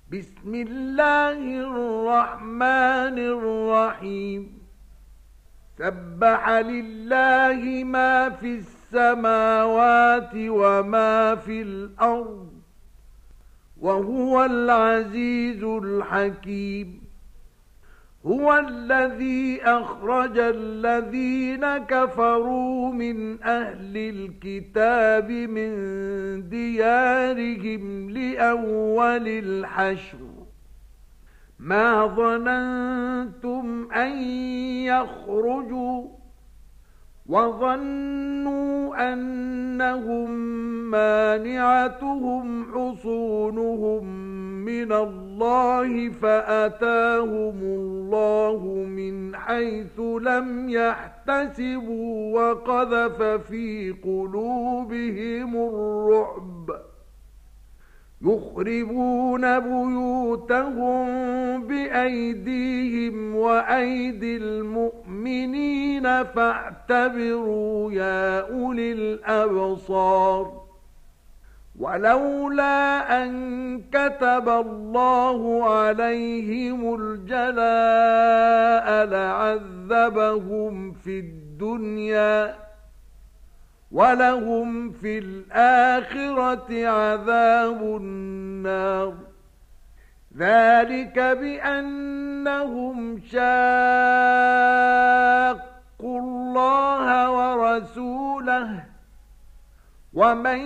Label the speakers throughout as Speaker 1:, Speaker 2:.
Speaker 1: بسم الله الرحمن الرحيم. سبح لله ما في السماوات وما في الأرض وهو العزيز الحكيم. هو الذي أخرج الذين كفروا من أهل الكتاب من ديارهم لأول الحشر ما ظننتم أن يخرجوا وظنوا أنهم مانعتهم حصونهم من الله فأتاهم الله من حيث لم يحتسبوا وقذف في قلوبهم الرعب يخربون بيوتهم بأيديهم وأيدي المؤمنين فاعتبروا يا أولي الأبصار. ولولا أن كتب الله عليهم الجلاء لعذبهم في الدنيا ولهم في الآخرة عذاب النار. ذلك بأنهم شاقوا الله ورسوله ومن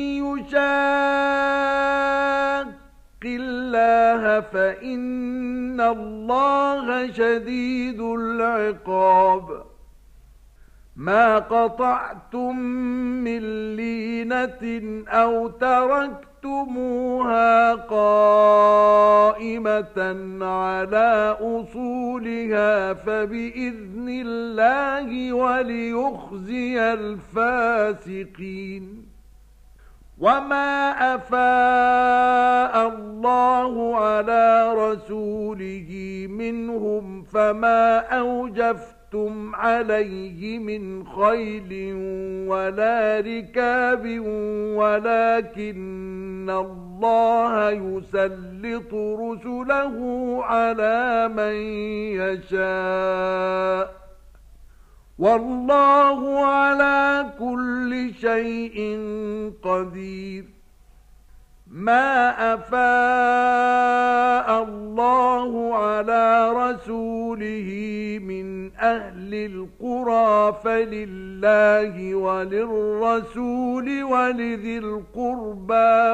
Speaker 1: يشاق الله فإن الله شديد العقاب. ما قطعتم من لينة أو تركتموها قائمة على أصولها فبإذن الله وليخزي الفاسقين. وما أفاء الله على رسوله منهم فما أوجفتم عليه من خيل ولا ركاب ولكن الله يسلط رسله على من يشاء والله على كل شيء قدير. ما أفاء الله على رسوله من أهل القرى فلله وللرسول ولذي القربى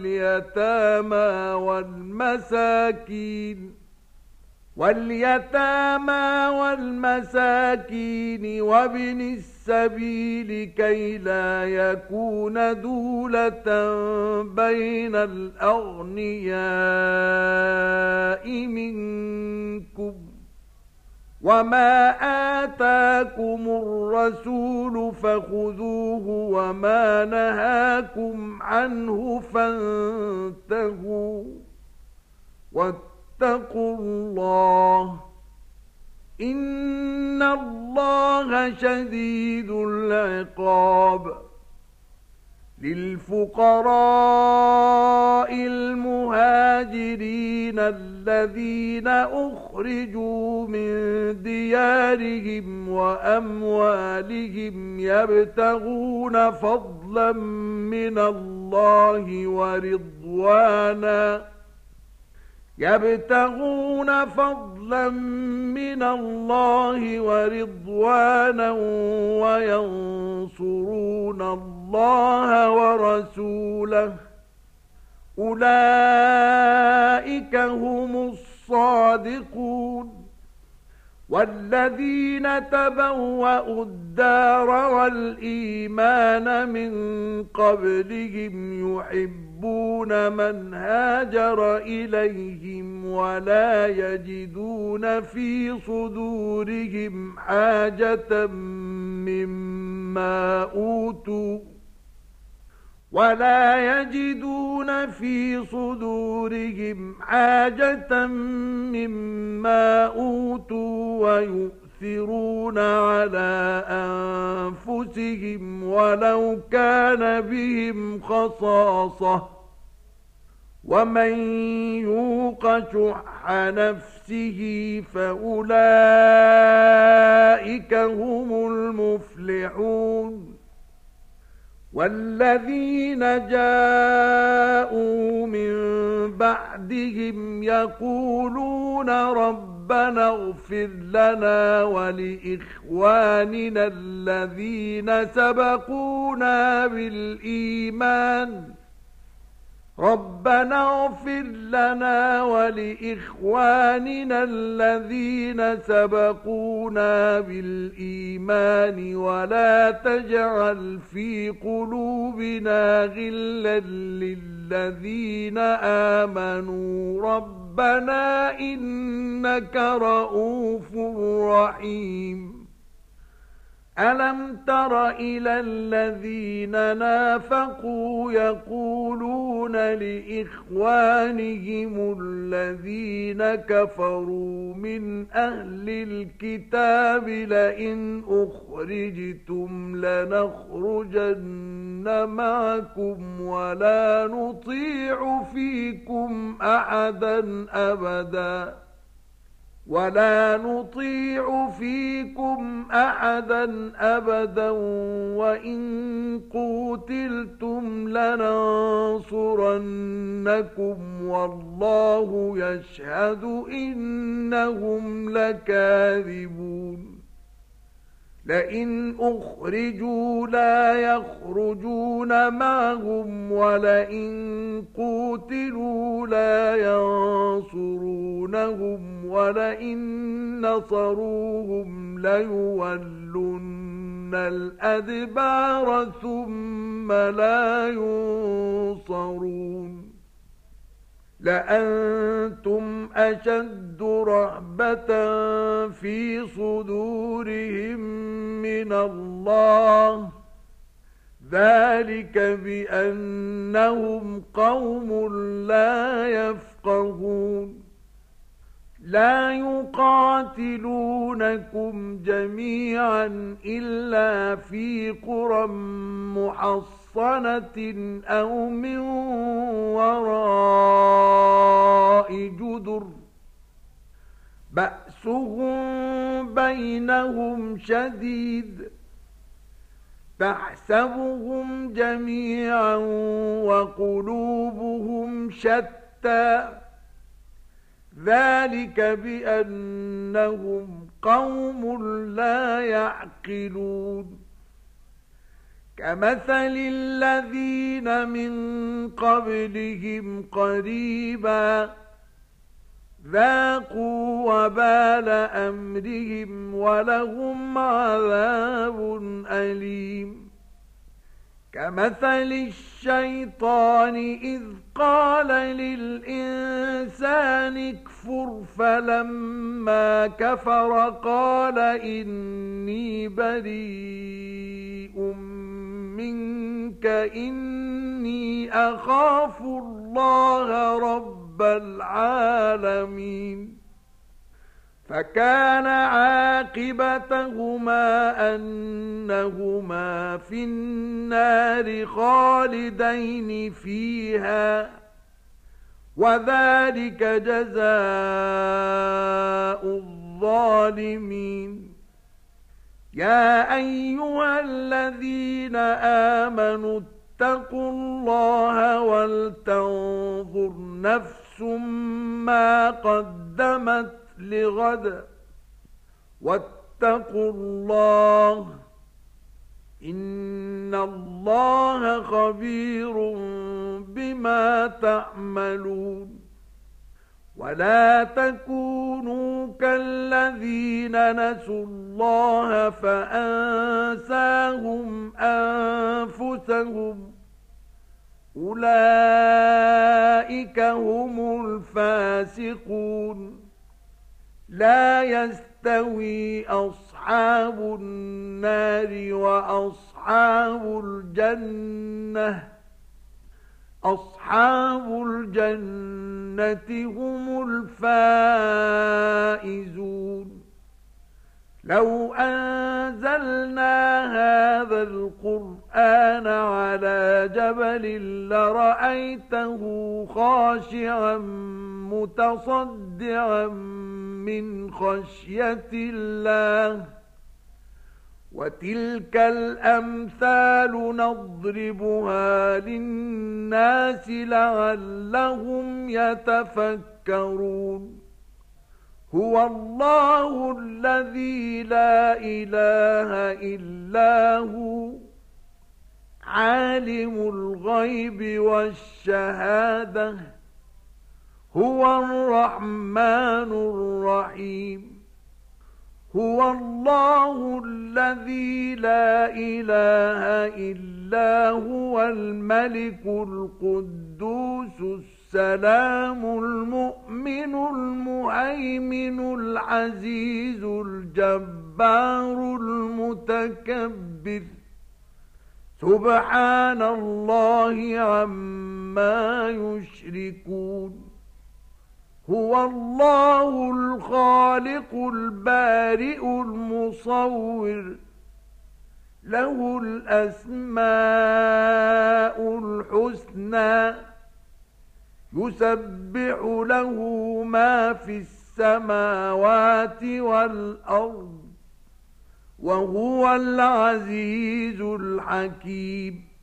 Speaker 1: واليتامى والمساكين وابن السبيل كي لا يكون دولة بين الأغنياء منكم. وما آتاكم الرسول فخذوه وما نهاكم عنه فانتهوا واتقوا الله إن الله شديد العقاب. للفقراء المهاجرين الذين أخرجوا من ديارهم وأموالهم يبتغون فضلا من الله ورضوانا وينصرون الله ورسوله أولئك هم الصادقون. والذين تبوأوا الدار والإيمان من قبلهم يحبون من هاجر إليهم ولا يجدون في صدورهم حاجة مما أوتوا ويؤثرون على أنفسهم ولو كان بهم خصاصة ومن يوق شح نفسه فأولئك هم المفلحون والذين جاءوا من بعدهم يقولون ربنا اغفر لنا ولإخواننا الذين سبقونا بالإيمان ربنا اغفر لنا ولإخواننا الذين سبقونا بالإيمان ولا تجعل في قلوبنا غلا للذين آمنوا ربنا إنك رؤوف رحيم ألم تر إلى الذين نافقوا يقولون لإخوانهم الذين كفروا من أهل الكتاب لئن أخرجتم لنخرجن معكم ولا نطيع فيكم أحدا أبدا وإن قوتلتم لننصرنكم والله يشهد إنهم لكاذبون لئن أخرجوا لا يخرجون معهم ولئن قوتلوا لا ينصرونهم ولئن نصروهم ليولن الأدبار ثم لا ينصرون لأنتم أشد رهبة في صدورهم من الله ذلك بأنهم قوم لا يفقهون لا يقاتلونكم جميعا إلا في قرى محصنة أو من وراء جدر بأسهم بينهم شديد تحسبهم جميعا وقلوبهم شتى ذلك بأنهم قوم لا يعقلون كمثل الذين من قبلهم قريبا ذاقوا وبال أمرهم ولهم عذاب أليم كمثل الشيطان إذ قال للإنسان اكفر فلما كفر قال إني بريء منك إني أخاف الله رب العالمين فكان عاقبتهما أنهما في النار خالدين فيها وذلك جزاء الظالمين يا أيها الذين آمنوا اتقوا الله ولتنظر نفس ما قدمت لغد واتقوا الله إن الله خبير بما تعملون ولا تكونوا كالذين نسوا الله فأنساهم أنفسهم أولئك هم الفاسقون لا يستوي أصحاب النار وأصحاب الجنة أصحاب الجنة هم الفائزون لو أنزلنا هذا القرآن القرآن على جبل لرأيته خاشعا متصدعا من خشية الله وتلك الأمثال نضربها للناس لعلهم يتفكرون هو الله الذي لا إله إلا هو عالم الغيب والشهادة هو الرحمن الرحيم هو الله الذي لا إله إلا هو الملك القدوس السلام المؤمن المهيمن العزيز الجبار المتكبر سبحان الله عما يشركون هو الله الخالق البارئ المصور له الأسماء الحسنى يسبح له ما في السماوات والأرض وهو العزيز الحكيم